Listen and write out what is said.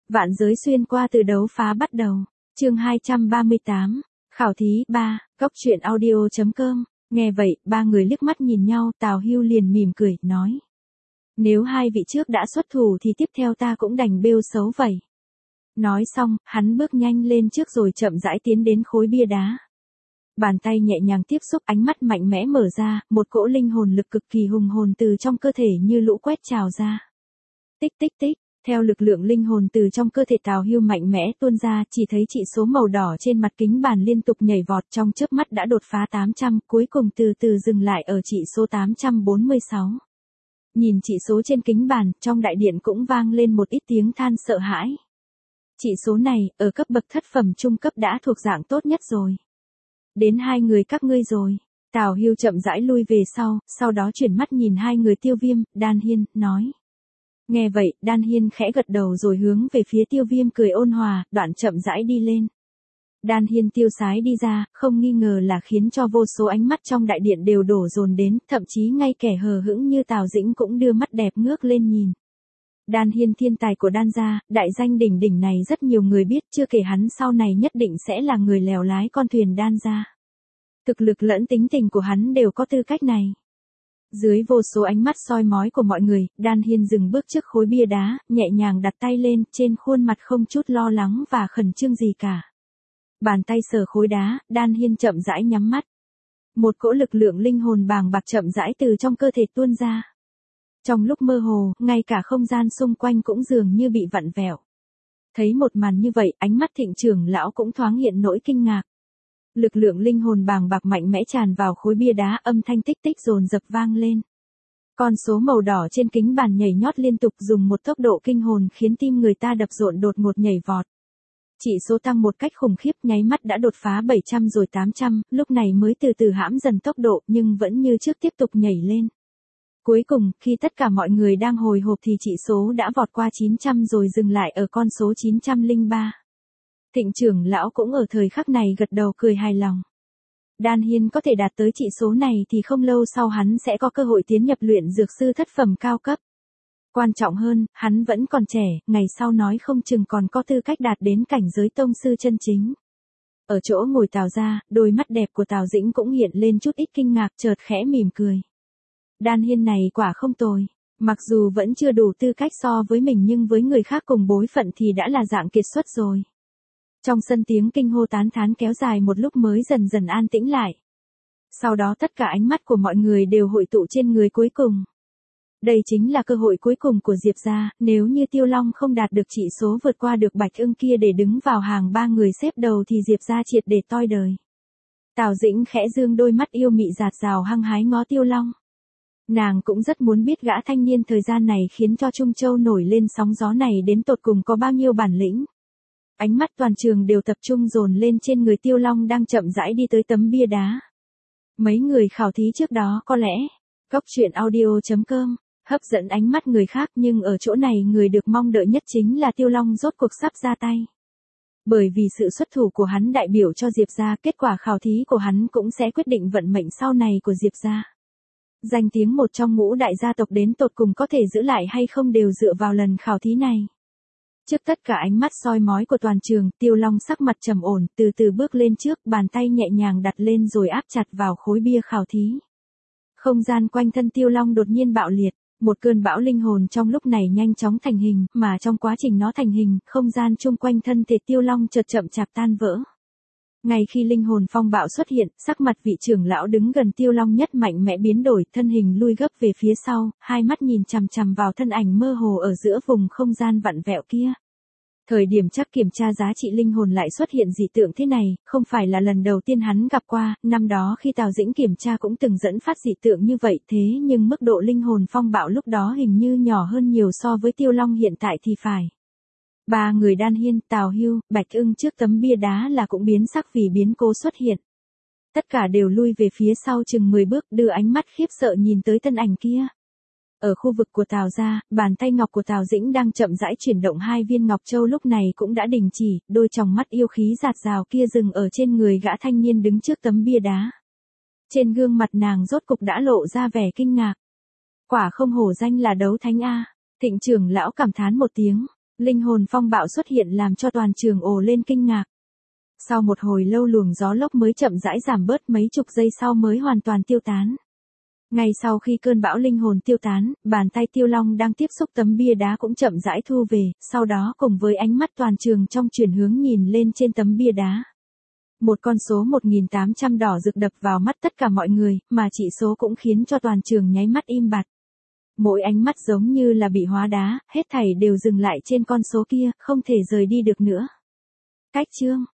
Vạn giới xuyên qua từ đấu phá bắt đầu. Chương 238. Khảo thí 3, góc truyện audio.com. Nghe vậy, ba người liếc mắt nhìn nhau, Tào Hưu liền mỉm cười, nói. Nếu hai vị trước đã xuất thủ thì tiếp theo ta cũng đành bêu xấu vậy. Nói xong, hắn bước nhanh lên trước rồi chậm rãi tiến đến khối bia đá. Bàn tay nhẹ nhàng tiếp xúc, ánh mắt mạnh mẽ mở ra, một cỗ linh hồn lực cực kỳ hùng hồn từ trong cơ thể như lũ quét trào ra. Tích tích tích. Theo lực lượng linh hồn từ trong cơ thể Tào Hưu mạnh mẽ tuôn ra, chỉ thấy chỉ số màu đỏ trên mặt kính bàn liên tục nhảy vọt, trong chớp mắt đã đột phá 800, cuối cùng từ từ dừng lại ở chỉ số 846. Nhìn chỉ số trên kính bàn, trong đại điện cũng vang lên một ít tiếng than sợ hãi. Chỉ số này, ở cấp bậc thất phẩm trung cấp đã thuộc dạng tốt nhất rồi. Đến hai người các ngươi rồi. Tào Hưu chậm rãi lui về sau đó chuyển mắt nhìn hai người Tiêu Viêm, Đan Hiên, nói. Nghe vậy, Đan Hiên khẽ gật đầu rồi hướng về phía Tiêu Viêm cười ôn hòa, đoạn chậm rãi đi lên. Đan Hiên tiêu sái đi ra, không nghi ngờ là khiến cho vô số ánh mắt trong đại điện đều đổ dồn đến, thậm chí ngay kẻ hờ hững như Tào Dĩnh cũng đưa mắt đẹp ngước lên nhìn. Đan Hiên thiên tài của Đan gia, đại danh đỉnh đỉnh này rất nhiều người biết, chưa kể hắn sau này nhất định sẽ là người lèo lái con thuyền Đan gia. Thực lực lẫn tính tình của hắn đều có tư cách này. Dưới vô số ánh mắt soi mói của mọi người, Đan Hiên dừng bước trước khối bia đá, nhẹ nhàng đặt tay lên, trên khuôn mặt không chút lo lắng và khẩn trương gì cả. Bàn tay sờ khối đá, Đan Hiên chậm rãi nhắm mắt. Một cỗ lực lượng linh hồn bàng bạc chậm rãi từ trong cơ thể tuôn ra. Trong lúc mơ hồ, ngay cả không gian xung quanh cũng dường như bị vặn vẹo. Thấy một màn như vậy, ánh mắt Thịnh trưởng lão cũng thoáng hiện nỗi kinh ngạc. Lực lượng linh hồn bàng bạc mạnh mẽ tràn vào khối bia đá, âm thanh tích tích dồn dập vang lên. Con số màu đỏ trên kính bàn nhảy nhót liên tục dùng một tốc độ kinh hồn khiến tim người ta đập rộn đột ngột nhảy vọt. Chỉ số tăng một cách khủng khiếp, nháy mắt đã đột phá 700 rồi 800, lúc này mới từ từ hãm dần tốc độ nhưng vẫn như trước tiếp tục nhảy lên. Cuối cùng, khi tất cả mọi người đang hồi hộp thì chỉ số đã vọt qua 900 rồi dừng lại ở con số 903. Thịnh trưởng lão cũng ở thời khắc này gật đầu cười hài lòng. Đan Hiên có thể đạt tới chỉ số này thì không lâu sau hắn sẽ có cơ hội tiến nhập luyện dược sư thất phẩm cao cấp. Quan trọng hơn, hắn vẫn còn trẻ, ngày sau nói không chừng còn có tư cách đạt đến cảnh giới tông sư chân chính. Ở chỗ ngồi Tào gia, đôi mắt đẹp của Tào Dĩnh cũng hiện lên chút ít kinh ngạc, chợt khẽ mỉm cười. Đan Hiên này quả không tồi. Mặc dù vẫn chưa đủ tư cách so với mình nhưng với người khác cùng bối phận thì đã là dạng kiệt xuất rồi. Trong sân tiếng kinh hô tán thán kéo dài một lúc mới dần dần an tĩnh lại. Sau đó tất cả ánh mắt của mọi người đều hội tụ trên người cuối cùng. Đây chính là cơ hội cuối cùng của Diệp gia, nếu như Tiêu Long không đạt được chỉ số vượt qua được Bạch Ưng kia để đứng vào hàng ba người xếp đầu thì Diệp gia triệt để toi đời. Tào Dĩnh khẽ dương đôi mắt yêu mị dạt dào hăng hái ngó Tiêu Long. Nàng cũng rất muốn biết gã thanh niên thời gian này khiến cho Trung Châu nổi lên sóng gió này đến tột cùng có bao nhiêu bản lĩnh. Ánh mắt toàn trường đều tập trung dồn lên trên người Tiêu Long đang chậm rãi đi tới tấm bia đá. Mấy người khảo thí trước đó có lẽ, góc truyện audio.com, hấp dẫn ánh mắt người khác nhưng ở chỗ này người được mong đợi nhất chính là Tiêu Long rốt cuộc sắp ra tay. Bởi vì sự xuất thủ của hắn đại biểu cho Diệp gia, kết quả khảo thí của hắn cũng sẽ quyết định vận mệnh sau này của Diệp gia. Danh tiếng một trong ngũ đại gia tộc đến tột cùng có thể giữ lại hay không đều dựa vào lần khảo thí này. Trước tất cả ánh mắt soi mói của toàn trường, Tiêu Long sắc mặt trầm ổn, từ từ bước lên trước, bàn tay nhẹ nhàng đặt lên rồi áp chặt vào khối bia khảo thí. Không gian quanh thân Tiêu Long đột nhiên bạo liệt, một cơn bão linh hồn trong lúc này nhanh chóng thành hình, mà trong quá trình nó thành hình, không gian chung quanh thân thể Tiêu Long chợt chậm chạp tan vỡ. Ngay khi linh hồn phong bạo xuất hiện, sắc mặt vị trưởng lão đứng gần Tiêu Long nhất mạnh mẽ biến đổi, thân hình lui gấp về phía sau, hai mắt nhìn chằm chằm vào thân ảnh mơ hồ ở giữa vùng không gian vặn vẹo kia. Thời điểm chắc kiểm tra giá trị linh hồn lại xuất hiện dị tượng thế này, không phải là lần đầu tiên hắn gặp qua, năm đó khi Tào Dĩnh kiểm tra cũng từng dẫn phát dị tượng như vậy, thế nhưng mức độ linh hồn phong bạo lúc đó hình như nhỏ hơn nhiều so với Tiêu Long hiện tại thì phải. Ba người Đan Hiên, Tào Hưu, Bạch Ưng trước tấm bia đá là cũng biến sắc vì biến cố xuất hiện. Tất cả đều lui về phía sau chừng 10 bước, đưa ánh mắt khiếp sợ nhìn tới thân ảnh kia. Ở khu vực của Tào gia, bàn tay ngọc của Tào Dĩnh đang chậm rãi chuyển động, hai viên ngọc châu lúc này cũng đã đình chỉ, đôi tròng mắt yêu khí dạt dào kia dừng ở trên người gã thanh niên đứng trước tấm bia đá. Trên gương mặt nàng rốt cục đã lộ ra vẻ kinh ngạc. Quả không hổ danh là đấu thánh a. Thịnh trưởng lão cảm thán một tiếng. Linh hồn phong bạo xuất hiện làm cho toàn trường ồ lên kinh ngạc. Sau một hồi lâu luồng gió lốc mới chậm rãi giảm bớt, mấy chục giây sau mới hoàn toàn tiêu tán. Ngay sau khi cơn bão linh hồn tiêu tán, bàn tay Tiêu Long đang tiếp xúc tấm bia đá cũng chậm rãi thu về, sau đó cùng với ánh mắt toàn trường trong chuyển hướng nhìn lên trên tấm bia đá. Một con số 1800 đỏ rực đập vào mắt tất cả mọi người, mà chỉ số cũng khiến cho toàn trường nháy mắt im bặt. Mỗi ánh mắt giống như là bị hóa đá, hết thảy đều dừng lại trên con số kia, không thể rời đi được nữa. Cách chương